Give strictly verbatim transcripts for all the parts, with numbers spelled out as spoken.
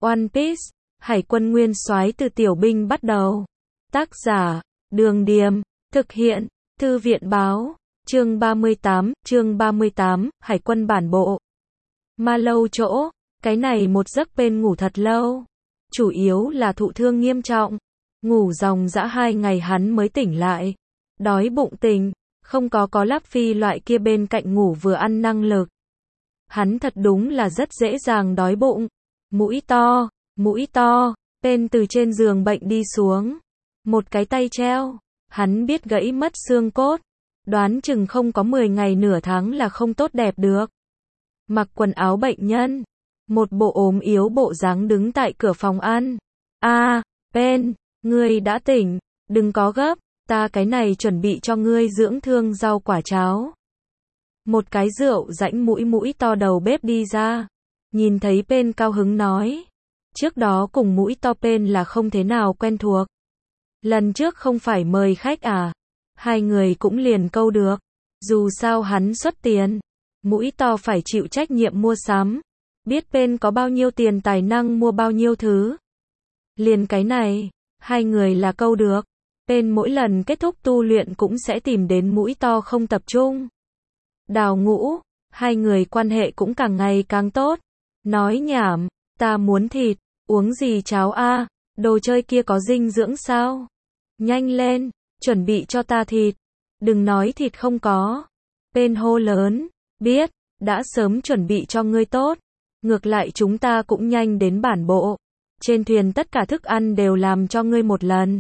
One Piece, Hải quân nguyên soái từ tiểu binh bắt đầu. Tác giả, Đường Điềm, thực hiện, Thư viện báo, chương ba mươi tám, chương ba mươi tám, Hải quân bản bộ. Ma lâu chỗ, cái này một giấc bên ngủ thật lâu. Chủ yếu là thụ thương nghiêm trọng. Ngủ ròng rã hai ngày hắn mới tỉnh lại. Đói bụng tỉnh, không có có Láp Phi loại kia bên cạnh ngủ vừa ăn năng lực. Hắn thật đúng là rất dễ dàng đói bụng. Mũi to, mũi to, Pen từ trên giường bệnh đi xuống. Một cái tay treo, hắn biết gãy mất xương cốt. Đoán chừng không có mười ngày nửa tháng là không tốt đẹp được. Mặc quần áo bệnh nhân. Một bộ ốm yếu bộ dáng đứng tại cửa phòng ăn. A, à, Pen, ngươi đã tỉnh, đừng có gấp, ta cái này chuẩn bị cho ngươi dưỡng thương rau quả cháo. Một cái rượu rãnh mũi mũi to đầu bếp đi ra. Nhìn thấy Pen cao hứng nói. Trước đó cùng mũi to Pen là không thế nào quen thuộc. Lần trước không phải mời khách à? Hai người cũng liền câu được. Dù sao hắn xuất tiền. Mũi to phải chịu trách nhiệm mua sắm. Biết Pen có bao nhiêu tiền tài năng mua bao nhiêu thứ. Liền cái này, hai người là câu được. Pen mỗi lần kết thúc tu luyện cũng sẽ tìm đến mũi to không tập trung. Đào Ngũ, hai người quan hệ cũng càng ngày càng tốt. Nói nhảm, ta muốn thịt, uống gì cháo a? Đồ chơi kia có dinh dưỡng sao? Nhanh lên, chuẩn bị cho ta thịt. Đừng nói thịt không có. Pen hô lớn, biết, đã sớm chuẩn bị cho ngươi tốt. Ngược lại chúng ta cũng nhanh đến bản bộ. Trên thuyền tất cả thức ăn đều làm cho ngươi một lần.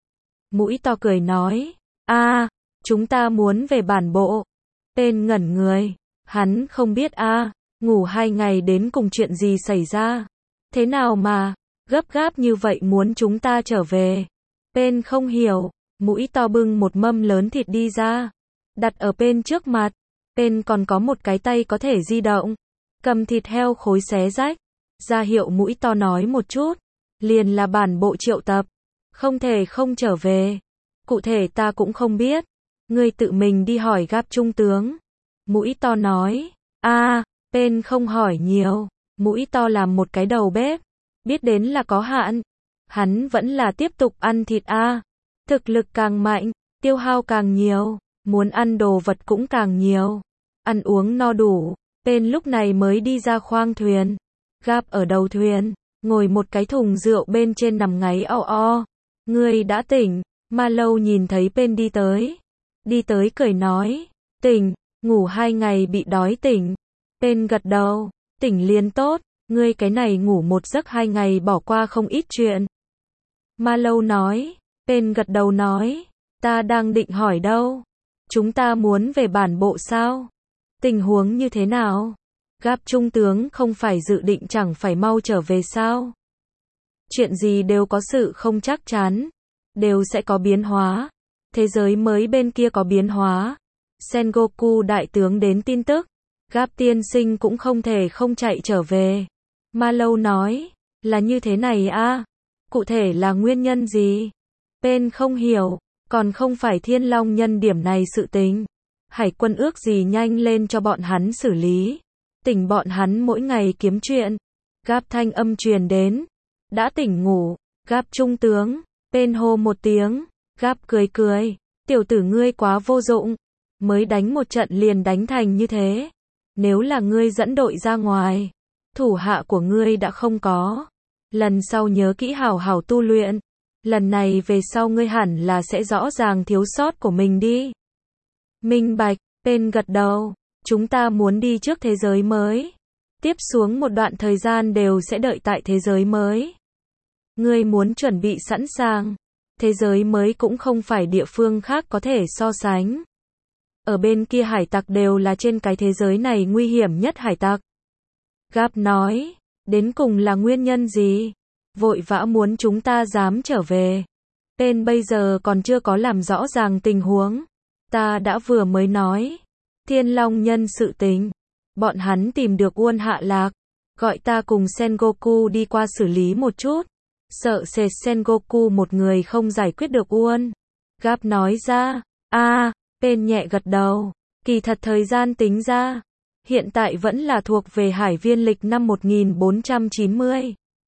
Mũi to cười nói, a, à, chúng ta muốn về bản bộ. Pen ngẩn người, hắn không biết a, à, ngủ hai ngày đến cùng chuyện gì xảy ra. Thế nào mà, gấp gáp như vậy muốn chúng ta trở về. Pen không hiểu, mũi to bưng một mâm lớn thịt đi ra. Đặt ở Pen trước mặt, Pen còn có một cái tay có thể di động. Cầm thịt heo khối xé rách, ra hiệu mũi to nói một chút. Liền là bản bộ triệu tập. Không thể không trở về. Cụ thể ta cũng không biết. Ngươi tự mình đi hỏi Gáp trung tướng. Mũi to nói, a, à, Pen không hỏi nhiều. Mũi to làm một cái đầu bếp. Biết đến là có hạn. Hắn vẫn là tiếp tục ăn thịt a. À. Thực lực càng mạnh, tiêu hao càng nhiều. Muốn ăn đồ vật cũng càng nhiều. Ăn uống no đủ. Pen lúc này mới đi ra khoang thuyền. Gáp ở đầu thuyền, ngồi một cái thùng rượu bên trên nằm ngáy o o. Ngươi đã tỉnh. Ma lâu nhìn thấy Pen đi tới. Đi tới cười nói. Tỉnh, ngủ hai ngày bị đói tỉnh. Pen gật đầu. Tỉnh liền tốt. Ngươi cái này ngủ một giấc hai ngày bỏ qua không ít chuyện. Ma lâu nói. Pen gật đầu nói. Ta đang định hỏi đâu. Chúng ta muốn về bản bộ sao? Tình huống như thế nào? Gáp trung tướng không phải dự định chẳng phải mau trở về sao? Chuyện gì đều có sự không chắc chắn. Đều sẽ có biến hóa. Thế giới mới bên kia có biến hóa. Sengoku đại tướng đến tin tức. Gáp tiên sinh cũng không thể không chạy trở về. Ma lâu nói. Là như thế này a, à? Cụ thể là nguyên nhân gì? Pen không hiểu. Còn không phải Thiên Long nhân điểm này sự tình. Hải quân ước gì nhanh lên cho bọn hắn xử lý. Tỉnh bọn hắn mỗi ngày kiếm chuyện. Gáp thanh âm truyền đến. Đã tỉnh ngủ. Gáp trung tướng. Pen hô một tiếng. Gáp cười cười. Tiểu tử ngươi quá vô dụng. Mới đánh một trận liền đánh thành như thế. Nếu là ngươi dẫn đội ra ngoài. Thủ hạ của ngươi đã không có. Lần sau nhớ kỹ hảo hảo tu luyện. Lần này về sau ngươi hẳn là sẽ rõ ràng thiếu sót của mình đi. Minh bạch, Pen gật đầu. Chúng ta muốn đi trước thế giới mới. Tiếp xuống một đoạn thời gian đều sẽ đợi tại thế giới mới. Ngươi muốn chuẩn bị sẵn sàng. Thế giới mới cũng không phải địa phương khác có thể so sánh. Ở bên kia hải tặc đều là trên cái thế giới này nguy hiểm nhất hải tặc. Gáp nói, đến cùng là nguyên nhân gì? Vội vã muốn chúng ta dám trở về. Pen bây giờ còn chưa có làm rõ ràng tình huống. Ta đã vừa mới nói. Thiên Long nhân sự tình. Bọn hắn tìm được Uôn hạ lạc. Gọi ta cùng Sengoku đi qua xử lý một chút. Sợ sệt Sengoku một người không giải quyết được Uôn. Gáp nói ra. a, à, Pen nhẹ gật đầu. Kỳ thật thời gian tính ra. Hiện tại vẫn là thuộc về hải viên lịch năm một nghìn bốn trăm chín mươi.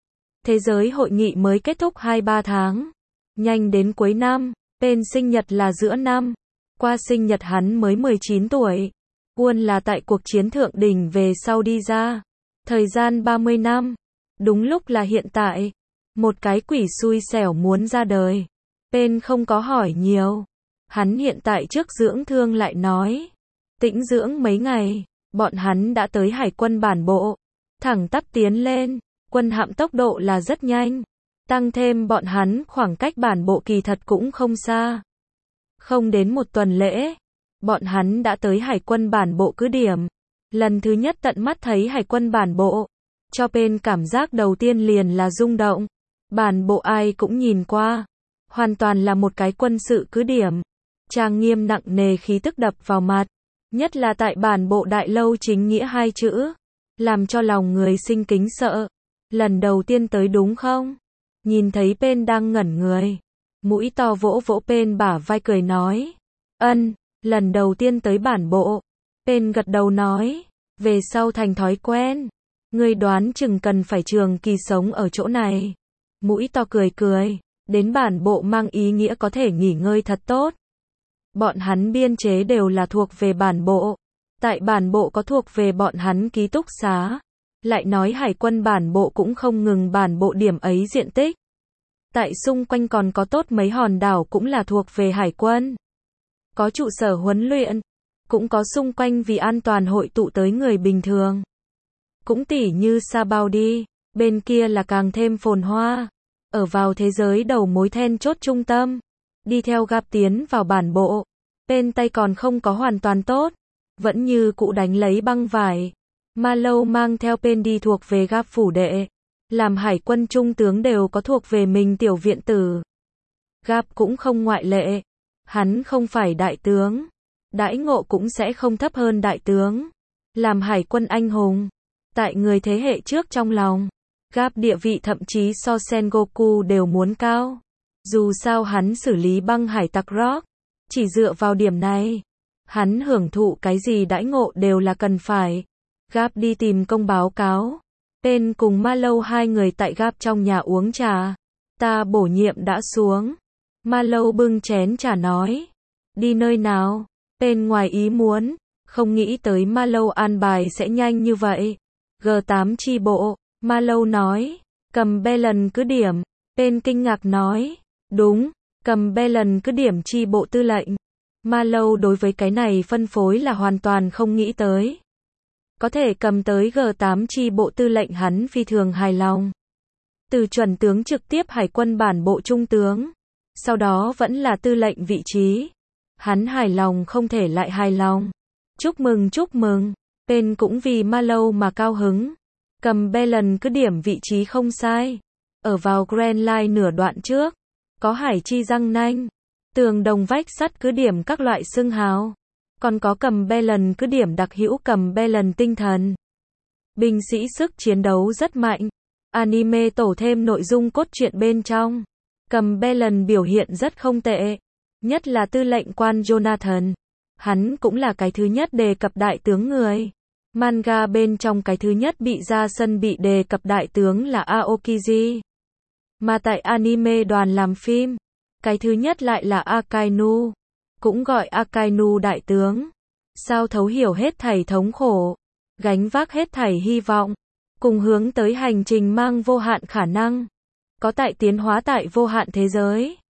Thế giới hội nghị mới kết thúc hai ba tháng. Nhanh đến cuối năm, Pen sinh nhật là giữa năm. Qua sinh nhật hắn mới mười chín tuổi. Quân là tại cuộc chiến thượng đỉnh về sau đi ra. Thời gian ba mươi năm. Đúng lúc là hiện tại. Một cái quỷ xui xẻo muốn ra đời. Pen không có hỏi nhiều. Hắn hiện tại trước dưỡng thương lại nói. Tĩnh dưỡng mấy ngày. Bọn hắn đã tới hải quân bản bộ. Thẳng tắp tiến lên. Quân hạm tốc độ là rất nhanh. Tăng thêm bọn hắn khoảng cách bản bộ kỳ thật cũng không xa. Không đến một tuần lễ. Bọn hắn đã tới hải quân bản bộ cứ điểm. Lần thứ nhất tận mắt thấy hải quân bản bộ. Cho Pen cảm giác đầu tiên liền là rung động. Bản bộ ai cũng nhìn qua. Hoàn toàn là một cái quân sự cứ điểm. Trang nghiêm nặng nề khí tức đập vào mặt. Nhất là tại bản bộ đại lâu chính nghĩa hai chữ. Làm cho lòng người sinh kính sợ. Lần đầu tiên tới đúng không? Nhìn thấy Pen đang ngẩn người. Mũi to vỗ vỗ Pen bả vai cười nói. Ân, lần đầu tiên tới bản bộ. Pen gật đầu nói. Về sau thành thói quen. Ngươi đoán chừng cần phải trường kỳ sống ở chỗ này. Mũi to cười cười. Đến bản bộ mang ý nghĩa có thể nghỉ ngơi thật tốt. Bọn hắn biên chế đều là thuộc về bản bộ. Tại bản bộ có thuộc về bọn hắn ký túc xá. Lại nói hải quân bản bộ cũng không ngừng bản bộ điểm ấy diện tích. Tại xung quanh còn có tốt mấy hòn đảo cũng là thuộc về hải quân. Có trụ sở huấn luyện. Cũng có xung quanh vì an toàn hội tụ tới người bình thường. Cũng tỉ như Sabaudi. Bên kia là càng thêm phồn hoa. Ở vào thế giới đầu mối then chốt trung tâm. Đi theo Gap tiến vào bản bộ. Bên tay còn không có hoàn toàn tốt. Vẫn như cũ đánh lấy băng vải. Marlowe mang theo Pen đi thuộc về Gap phủ đệ. Làm hải quân trung tướng đều có thuộc về mình tiểu viện tử. Gap cũng không ngoại lệ. Hắn không phải đại tướng. Đãi ngộ cũng sẽ không thấp hơn đại tướng. Làm hải quân anh hùng. Tại người thế hệ trước trong lòng. Gap địa vị thậm chí so Sengoku đều muốn cao. Dù sao hắn xử lý băng hải tặc Rock. Chỉ dựa vào điểm này. Hắn hưởng thụ cái gì đãi ngộ đều là cần phải. Gap đi tìm công báo cáo. Pen cùng Marlowe hai người tại Gap trong nhà uống trà. Ta bổ nhiệm đã xuống. Marlowe bưng chén trà nói. Đi nơi nào? Pen ngoài ý muốn. Không nghĩ tới Marlowe an bài sẽ nhanh như vậy. G tám chi bộ. Marlowe nói. Cầm Belen cứ điểm. Pen kinh ngạc nói. Đúng. Cầm Belen cứ điểm chi bộ tư lệnh. Marlowe đối với cái này phân phối là hoàn toàn không nghĩ tới. Có thể cầm tới G tám chi bộ tư lệnh hắn phi thường hài lòng. Từ chuẩn tướng trực tiếp hải quân bản bộ trung tướng. Sau đó vẫn là tư lệnh vị trí. Hắn hài lòng không thể lại hài lòng. Chúc mừng chúc mừng. Pen cũng vì Marlowe mà cao hứng. Cầm Belen cứ điểm vị trí không sai. Ở vào Grand Line nửa đoạn trước. Có hải chi răng nanh. Tường đồng vách sắt cứ điểm các loại xưng hào. Còn có cầm Belen cứ điểm đặc hữu cầm Belen tinh thần. Binh sĩ sức chiến đấu rất mạnh. Anime tổ thêm nội dung cốt truyện bên trong. Cầm Belen biểu hiện rất không tệ. Nhất là tư lệnh quan Jonathan. Hắn cũng là cái thứ nhất đề cập đại tướng người. Manga bên trong cái thứ nhất bị ra sân bị đề cập đại tướng là Aokiji. Mà tại anime đoàn làm phim, cái thứ nhất lại là Akainu. Cũng gọi Akainu đại tướng. Sao thấu hiểu hết thảy thống khổ. Gánh vác hết thảy hy vọng. Cùng hướng tới hành trình mang vô hạn khả năng. Có tại tiến hóa tại vô hạn thế giới.